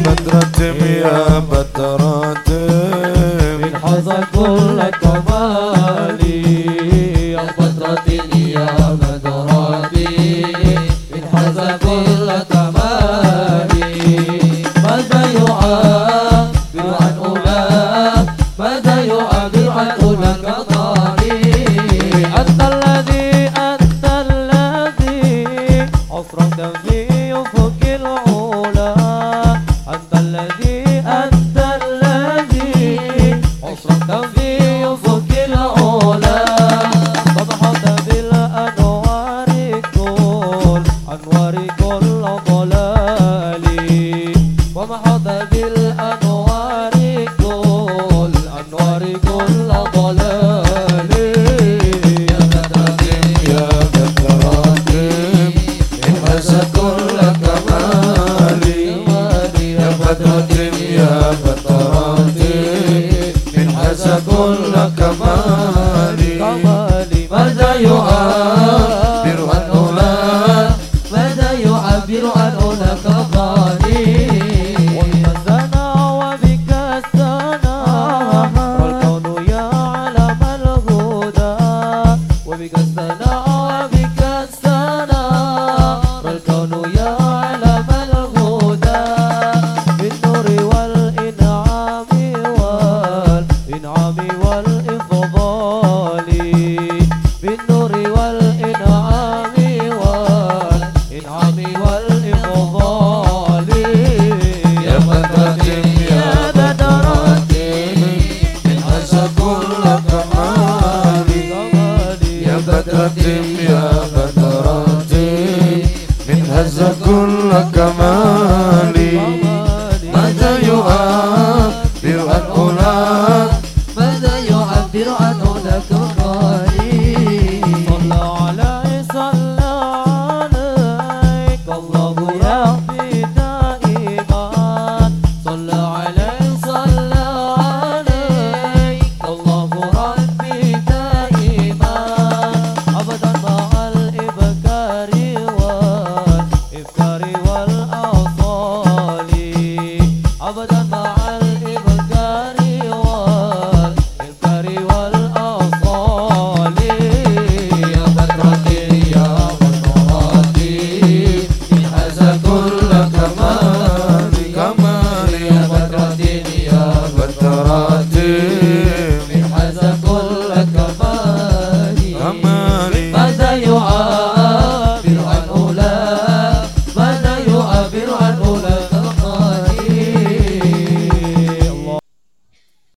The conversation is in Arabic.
بدرة يا بدرة من حظى كل الكمال يا بدرة يا بدرة من حظى كل الكمال ماذا يعبر عن أولاك ماذا يعبر عن أولاك طالي أنت الذي عصرك في أفق العلا أنت الذي عصرك في أفق العلا صبحت بالأنوار كل ضلال ومحط بالأنوار كل ضلال يا بدرة يا بدرة انحاز كل كمال يا بدرة